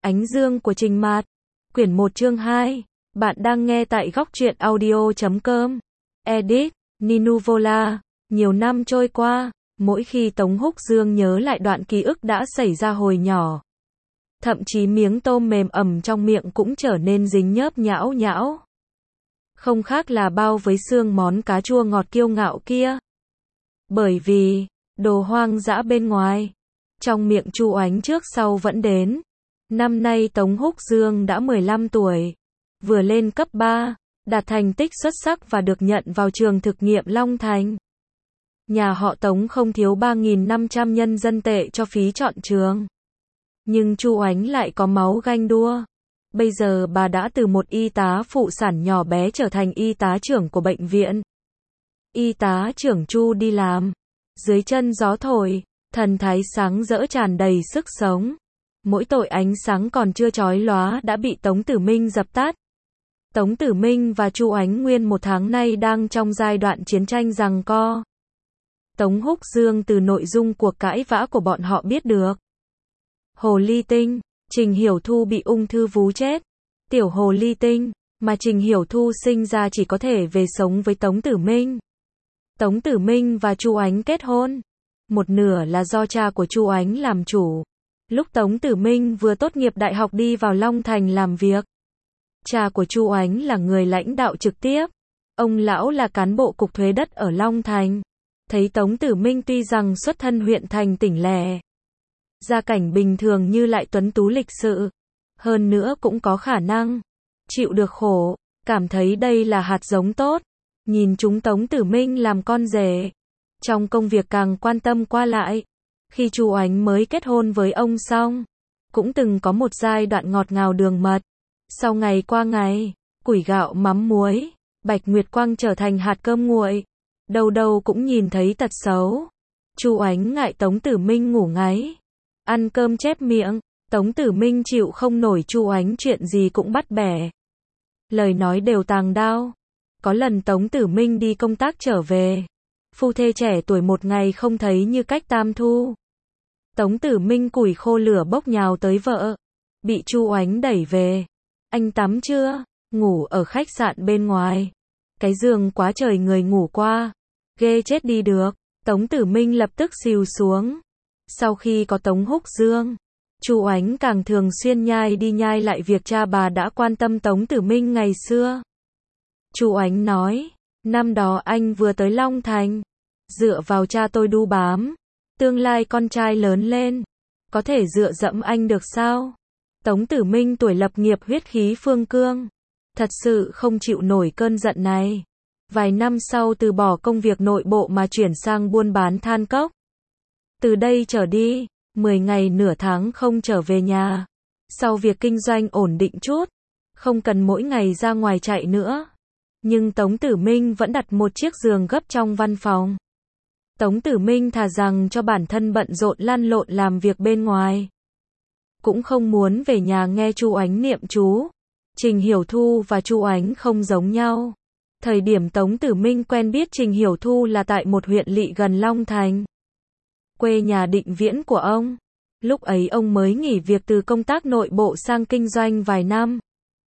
Ánh dương của Trình Mạt. Quyển 1 chương 2. Bạn đang nghe tại góc truyện audio.com. Edit, Ninuvola. Nhiều năm trôi qua, mỗi khi Tống Húc Dương nhớ lại đoạn ký ức đã xảy ra hồi nhỏ, thậm chí miếng tôm mềm ẩm trong miệng cũng trở nên dính nhớp nhão nhão. Không khác là bao với xương món cá chua ngọt kiêu ngạo kia. Bởi vì, đồ hoang dã bên ngoài, trong miệng Chu Oánh trước sau vẫn đến. Năm nay Tống Húc Dương đã 15 tuổi, vừa lên cấp 3, đạt thành tích xuất sắc và được nhận vào trường thực nghiệm Long Thành. Nhà họ Tống không thiếu 3.500 nhân dân tệ cho phí chọn trường. Nhưng Chu Oánh lại có máu ganh đua. Bây giờ bà đã từ một y tá phụ sản nhỏ bé trở thành y tá trưởng của bệnh viện. Y tá trưởng Chu đi làm, dưới chân gió thổi, thần thái sáng rỡ tràn đầy sức sống. Mỗi tội ánh sáng còn chưa chói lóa đã bị Tống Tử Minh dập tắt. Tống Tử Minh và Chu Oánh nguyên một tháng nay đang trong giai đoạn chiến tranh giằng co. Tống Húc Dương từ nội dung cuộc cãi vã của bọn họ biết được. Hồ ly tinh, Trình Hiểu Thu bị ung thư vú chết. Tiểu hồ ly tinh, mà Trình Hiểu Thu sinh ra chỉ có thể về sống với Tống Tử Minh. Tống Tử Minh và Chu Oánh kết hôn. Một nửa là do cha của Chu Oánh làm chủ. Lúc Tống Tử Minh vừa tốt nghiệp đại học đi vào Long Thành làm việc. Cha của Chu Oánh là người lãnh đạo trực tiếp. Ông lão là cán bộ cục thuế đất ở Long Thành. Thấy Tống Tử Minh tuy rằng xuất thân huyện thành tỉnh lẻ, gia cảnh bình thường như lại tuấn tú lịch sự, hơn nữa cũng có khả năng chịu được khổ, cảm thấy đây là hạt giống tốt. Nhìn chúng Tống Tử Minh làm con rể, trong công việc càng quan tâm qua lại. Khi Chu Oánh mới kết hôn với ông xong, cũng từng có một giai đoạn ngọt ngào đường mật. Sau ngày qua ngày, củi gạo mắm muối, Bạch Nguyệt Quang trở thành hạt cơm nguội. Đâu đâu cũng nhìn thấy tật xấu. Chu Oánh ngại Tống Tử Minh ngủ ngáy, ăn cơm chép miệng. Tống Tử Minh chịu không nổi Chu Oánh chuyện gì cũng bắt bẻ, lời nói đều tàng đao. Có lần Tống Tử Minh đi công tác trở về, phu thê trẻ tuổi một ngày không thấy như cách tam thu. Tống Tử Minh củi khô lửa bốc nhào tới vợ, bị Chu Oánh đẩy về. Anh tắm chưa? Ngủ ở khách sạn bên ngoài. Cái giường quá trời người ngủ qua, ghê chết đi được. Tống Tử Minh lập tức xìu xuống. Sau khi có Tống Húc Dương, Chu Oánh càng thường xuyên nhai đi nhai lại việc cha bà đã quan tâm Tống Tử Minh ngày xưa. Chu Oánh nói, năm đó anh vừa tới Long Thành, dựa vào cha tôi đu bám, tương lai con trai lớn lên, có thể dựa dẫm anh được sao? Tống Tử Minh tuổi lập nghiệp huyết khí phương cương, thật sự không chịu nổi cơn giận này. Vài năm sau từ bỏ công việc nội bộ mà chuyển sang buôn bán than cốc. Từ đây trở đi, 10 ngày nửa tháng không trở về nhà. Sau việc kinh doanh ổn định chút, không cần mỗi ngày ra ngoài chạy nữa. Nhưng Tống Tử Minh vẫn đặt một chiếc giường gấp trong văn phòng. Tống Tử Minh thà rằng cho bản thân bận rộn lăn lộn làm việc bên ngoài, cũng không muốn về nhà nghe Chu Oánh niệm chú. Trình Hiểu Thu và Chu Oánh không giống nhau. Thời điểm Tống Tử Minh quen biết Trình Hiểu Thu là tại một huyện lỵ gần Long Thành, quê nhà Định Viễn của ông. Lúc ấy ông mới nghỉ việc từ công tác nội bộ sang kinh doanh vài năm.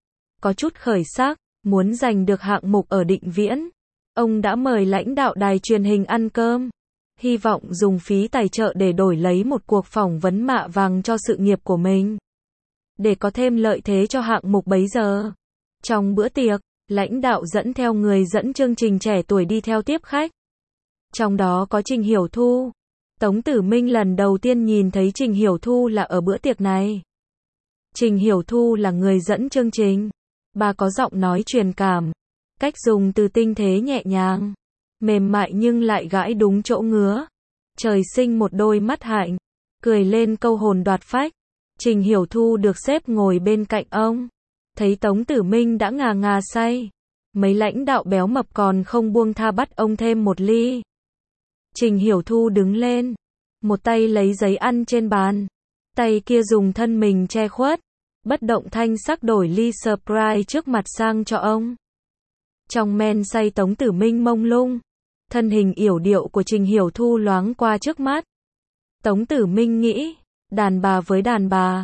Có chút khởi sắc, muốn giành được hạng mục ở Định Viễn, ông đã mời lãnh đạo đài truyền hình ăn cơm, hy vọng dùng phí tài trợ để đổi lấy một cuộc phỏng vấn mạ vàng cho sự nghiệp của mình, để có thêm lợi thế cho hạng mục bấy giờ. Trong bữa tiệc, lãnh đạo dẫn theo người dẫn chương trình trẻ tuổi đi theo tiếp khách. Trong đó có Trình Hiểu Thu. Tống Tử Minh lần đầu tiên nhìn thấy Trình Hiểu Thu là ở bữa tiệc này. Trình Hiểu Thu là người dẫn chương trình. Bà có giọng nói truyền cảm, cách dùng từ tinh thế nhẹ nhàng, mềm mại nhưng lại gãi đúng chỗ ngứa. Trời sinh một đôi mắt hạnh, cười lên câu hồn đoạt phách. Trình Hiểu Thu được xếp ngồi bên cạnh ông. Thấy Tống Tử Minh đã ngà ngà say, mấy lãnh đạo béo mập còn không buông tha bắt ông thêm một ly. Trình Hiểu Thu đứng lên, một tay lấy giấy ăn trên bàn, tay kia dùng thân mình che khuất, bất động thanh sắc đổi ly Sprite trước mặt sang cho ông. Trong men say Tống Tử Minh mông lung, thân hình yểu điệu của Trình Hiểu Thu loáng qua trước mắt. Tống Tử Minh nghĩ, đàn bà với đàn bà,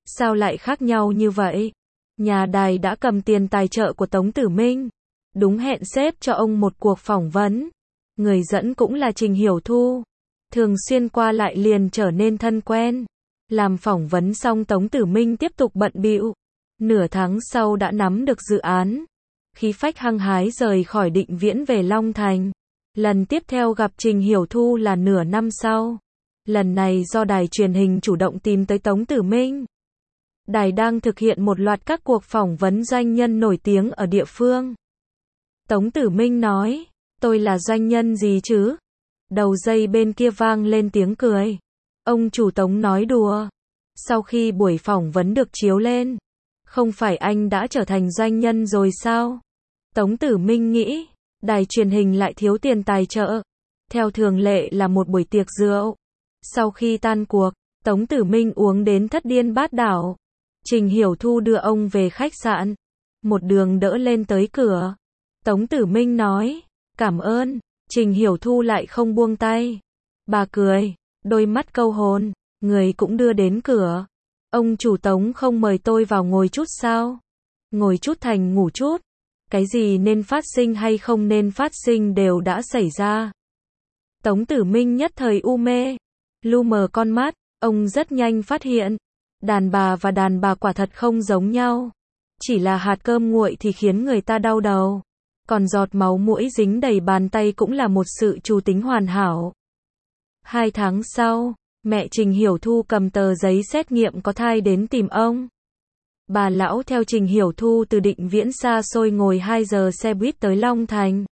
Sao lại khác nhau như vậy? Nhà đài đã cầm tiền tài trợ của Tống Tử Minh. Đúng hẹn xếp cho ông một cuộc phỏng vấn. Người dẫn cũng là Trình Hiểu Thu. Thường xuyên qua lại liền trở nên thân quen. Làm phỏng vấn xong Tống Tử Minh tiếp tục bận bịu. Nửa tháng sau đã nắm được dự án. Khí phách hăng hái rời khỏi Định Viễn về Long Thành. Lần tiếp theo gặp Trình Hiểu Thu là nửa năm sau. Lần này do đài truyền hình chủ động tìm tới Tống Tử Minh. Đài đang thực hiện một loạt các cuộc phỏng vấn doanh nhân nổi tiếng ở địa phương. Tống Tử Minh nói, tôi là doanh nhân gì chứ? Đầu dây bên kia vang lên tiếng cười. Ông chủ Tống nói đùa. Sau khi buổi phỏng vấn được chiếu lên, không phải anh đã trở thành doanh nhân rồi sao? Tống Tử Minh nghĩ, đài truyền hình lại thiếu tiền tài trợ. Theo thường lệ là một buổi tiệc rượu. Sau khi tan cuộc, Tống Tử Minh uống đến thất điên bát đảo. Trình Hiểu Thu đưa ông về khách sạn. Một đường đỡ lên tới cửa. Tống Tử Minh nói, cảm ơn. Trình Hiểu Thu lại không buông tay. Bà cười, đôi mắt câu hồn, người cũng đưa đến cửa. Ông chủ Tống không mời tôi vào ngồi chút sao? Ngồi chút thành ngủ chút. Cái gì nên phát sinh hay không nên phát sinh đều đã xảy ra. Tống Tử Minh nhất thời u mê. Lu mờ con mắt, ông rất nhanh phát hiện. Đàn bà và đàn bà quả thật không giống nhau. Chỉ là hạt cơm nguội thì khiến người ta đau đầu. Còn giọt máu mũi dính đầy bàn tay cũng là một sự trù tính hoàn hảo. 2 tháng sau, mẹ Trình Hiểu Thu cầm tờ giấy xét nghiệm có thai đến tìm ông. Bà lão theo Trình Hiểu Thu từ Định Viễn xa xôi ngồi 2 giờ xe buýt tới Long Thành.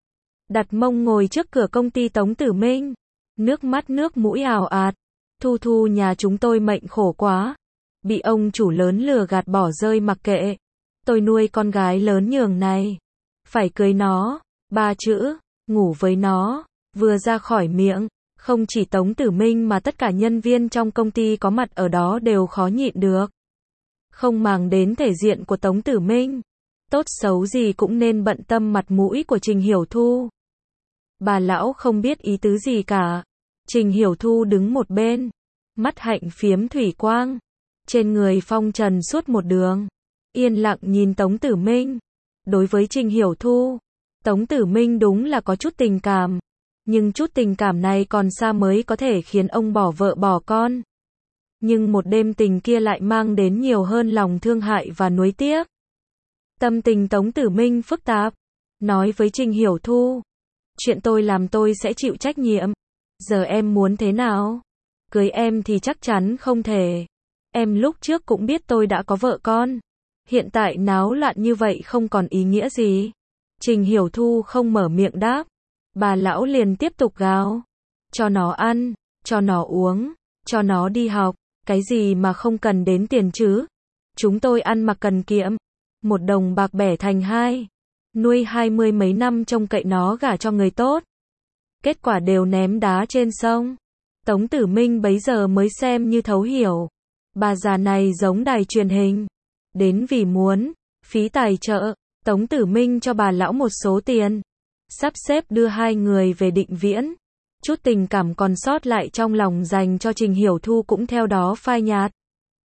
Đặt mông ngồi trước cửa công ty Tống Tử Minh. Nước mắt nước mũi ào ạt. Thu Thu nhà chúng tôi mệnh khổ quá. Bị ông chủ lớn lừa gạt bỏ rơi mặc kệ. Tôi nuôi con gái lớn nhường này. Phải cưới nó. 3 chữ, ngủ với nó. Vừa ra khỏi miệng. Không chỉ Tống Tử Minh mà tất cả nhân viên trong công ty có mặt ở đó đều khó nhịn được. Không màng đến thể diện của Tống Tử Minh. Tốt xấu gì cũng nên bận tâm mặt mũi của Trình Hiểu Thu. Bà lão không biết ý tứ gì cả. Trình Hiểu Thu đứng một bên. Mắt hạnh phiếm thủy quang. Trên người phong trần suốt một đường. Yên lặng nhìn Tống Tử Minh. Đối với Trình Hiểu Thu, Tống Tử Minh đúng là có chút tình cảm. Nhưng chút tình cảm này còn xa mới có thể khiến ông bỏ vợ bỏ con. Nhưng một đêm tình kia lại mang đến nhiều hơn lòng thương hại và nuối tiếc. Tâm tình Tống Tử Minh phức tạp. Nói với Trình Hiểu Thu. Chuyện tôi làm tôi sẽ chịu trách nhiệm. Giờ em muốn thế nào? Cưới em thì chắc chắn không thể. Em lúc trước cũng biết tôi đã có vợ con. Hiện tại náo loạn như vậy không còn ý nghĩa gì. Trình Hiểu Thu không mở miệng đáp. Bà lão liền tiếp tục gào. Cho nó ăn, cho nó uống, cho nó đi học. Cái gì mà không cần đến tiền chứ? Chúng tôi ăn mặc cần kiệm. 1 đồng bạc bẻ thành 2. Nuôi 20 mấy năm trông cậy nó gả cho người tốt. Kết quả đều ném đá trên sông. Tống Tử Minh bấy giờ mới xem như thấu hiểu. Bà già này giống đài truyền hình. Đến vì muốn, phí tài trợ, Tống Tử Minh cho bà lão một số tiền. Sắp xếp đưa 2 người về Định Viễn. Chút tình cảm còn sót lại trong lòng dành cho Trình Hiểu Thu cũng theo đó phai nhạt.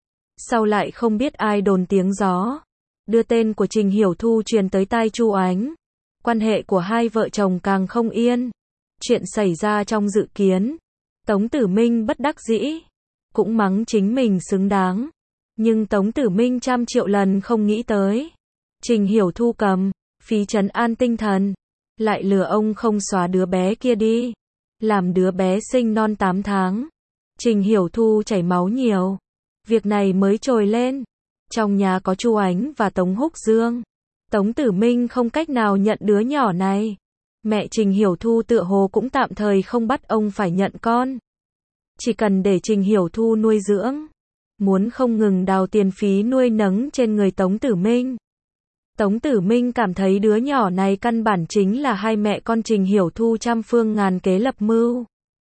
Sau lại không biết ai đồn tiếng gió. Đưa tên của Trình Hiểu Thu truyền tới tai Chu Ánh. Quan hệ của hai vợ chồng càng không yên. Chuyện xảy ra trong dự kiến. Tống Tử Minh bất đắc dĩ. Cũng mắng chính mình xứng đáng. Nhưng Tống Tử Minh trăm triệu lần không nghĩ tới. Trình Hiểu Thu cầm, phí trấn an tinh thần. Lại lừa ông không xóa đứa bé kia đi. Làm đứa bé sinh non 8 tháng. Trình Hiểu Thu chảy máu nhiều. Việc này mới trồi lên. Trong nhà có Chu Ánh và Tống Húc Dương. Tống Tử Minh không cách nào nhận đứa nhỏ này. Mẹ Trình Hiểu Thu tựa hồ cũng tạm thời không bắt ông phải nhận con. Chỉ cần để Trình Hiểu Thu nuôi dưỡng. Muốn không ngừng đào tiền phí nuôi nấng trên người Tống Tử Minh. Tống Tử Minh cảm thấy đứa nhỏ này căn bản chính là hai mẹ con Trình Hiểu Thu trăm phương ngàn kế lập mưu.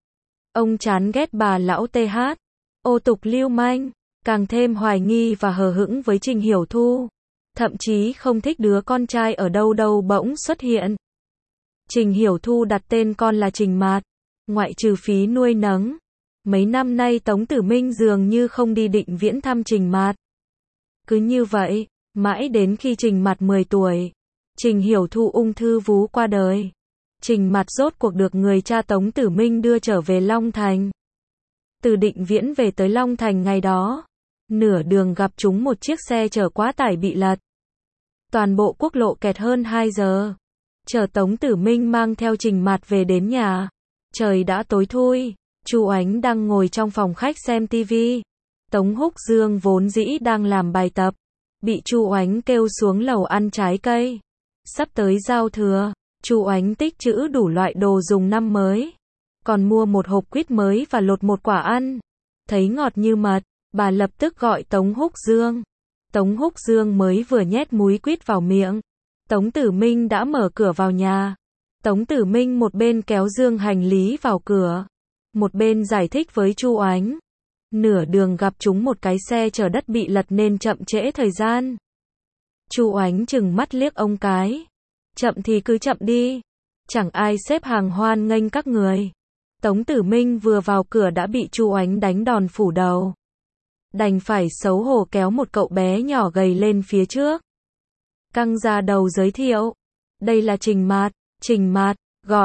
Ông chán ghét bà lão TH, ô tục lưu manh, càng thêm hoài nghi và hờ hững với Trình Hiểu Thu. Thậm chí không thích đứa con trai ở đâu đâu bỗng xuất hiện. Trình Hiểu Thu đặt tên con là Trình Mạt, ngoại trừ phí nuôi nấng. Mấy năm nay Tống Tử Minh dường như không đi Định Viễn thăm Trình Mạt. Cứ như vậy, mãi đến khi Trình Mạt 10 tuổi, Trình Hiểu Thu ung thư vú qua đời. Trình Mạt rốt cuộc được người cha Tống Tử Minh đưa trở về Long Thành. Từ Định Viễn về tới Long Thành ngày đó, nửa đường gặp trúng một chiếc xe chở quá tải bị lật. Toàn bộ quốc lộ kẹt hơn 2 giờ. Chờ Tống Tử Minh mang theo Trình Mạt về đến nhà. Trời đã tối thui, Chu Ánh đang ngồi trong phòng khách xem tivi. Tống Húc Dương vốn dĩ đang làm bài tập, bị Chu Ánh kêu xuống lầu ăn trái cây. Sắp tới giao thừa, Chu Ánh tích trữ đủ loại đồ dùng năm mới. Còn mua một hộp quýt mới và lột một quả ăn. Thấy ngọt như mật, bà lập tức gọi Tống Húc Dương. Tống Húc Dương mới vừa nhét múi quýt vào miệng. Tống Tử Minh đã mở cửa vào nhà. Tống Tử Minh một bên kéo dương hành lý vào cửa, một bên giải thích với Chu Ánh. Nửa đường gặp chúng một cái xe chở đất bị lật nên chậm trễ thời gian. Chu Ánh chừng mắt liếc ông cái. Chậm thì cứ chậm đi. Chẳng ai xếp hàng hoan nghênh các người. Tống Tử Minh vừa vào cửa đã bị Chu Ánh đánh đòn phủ đầu. Đành phải xấu hổ kéo một cậu bé nhỏ gầy lên phía trước. Căng ra đầu giới thiệu. Đây là Trình Mạt. Trình Mạt,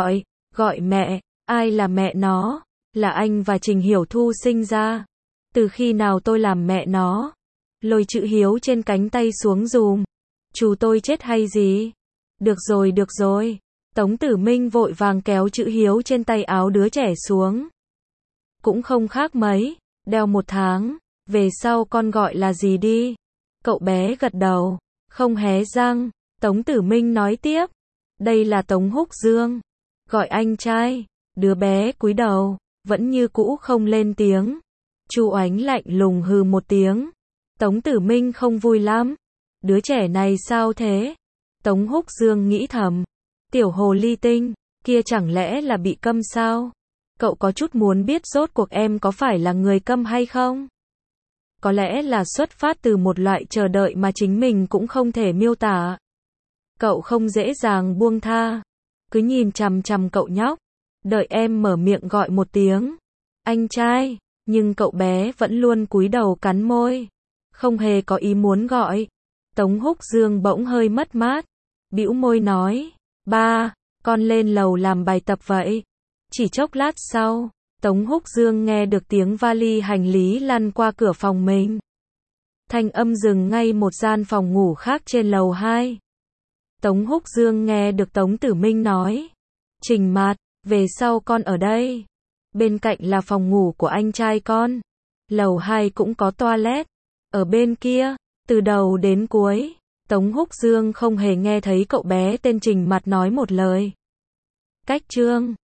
gọi mẹ. Ai là mẹ nó? Là anh và Trình Hiểu Thu sinh ra. Từ khi nào tôi làm mẹ nó? Lôi chữ Hiếu trên cánh tay xuống dùm. Chú tôi chết hay gì? Được rồi. Tống Tử Minh vội vàng kéo chữ Hiếu trên tay áo đứa trẻ xuống. Cũng không khác mấy, đeo 1 tháng, về sau con gọi là gì đi? Cậu bé gật đầu, không hé răng. Tống Tử Minh nói tiếp, đây là Tống Húc Dương, gọi anh trai. Đứa bé cúi đầu, vẫn như cũ không lên tiếng. Chu Ánh lạnh lùng hừ một tiếng. Tống Tử Minh không vui lắm. Đứa trẻ này sao thế? Tống Húc Dương nghĩ thầm. Tiểu hồ ly tinh, kia chẳng lẽ là bị câm sao? Cậu có chút muốn biết rốt cuộc em có phải là người câm hay không? Có lẽ là xuất phát từ một loại chờ đợi mà chính mình cũng không thể miêu tả. Cậu không dễ dàng buông tha. Cứ nhìn chằm chằm cậu nhóc. Đợi em mở miệng gọi một tiếng. Anh trai. Nhưng cậu bé vẫn luôn cúi đầu cắn môi. Không hề có ý muốn gọi. Tống Húc Dương bỗng hơi mất mát. Bĩu môi nói. Ba, con lên lầu làm bài tập vậy. Chỉ chốc lát sau, Tống Húc Dương nghe được tiếng vali hành lý lăn qua cửa phòng mình. Thanh âm dừng ngay một gian phòng ngủ khác trên lầu 2. Tống Húc Dương nghe được Tống Tử Minh nói. Trình Mạt, về sau con ở đây. Bên cạnh là phòng ngủ của anh trai con. Lầu 2 cũng có toilet. Ở bên kia, từ đầu đến cuối, Tống Húc Dương không hề nghe thấy cậu bé tên Trình Mạt nói một lời. Cách chương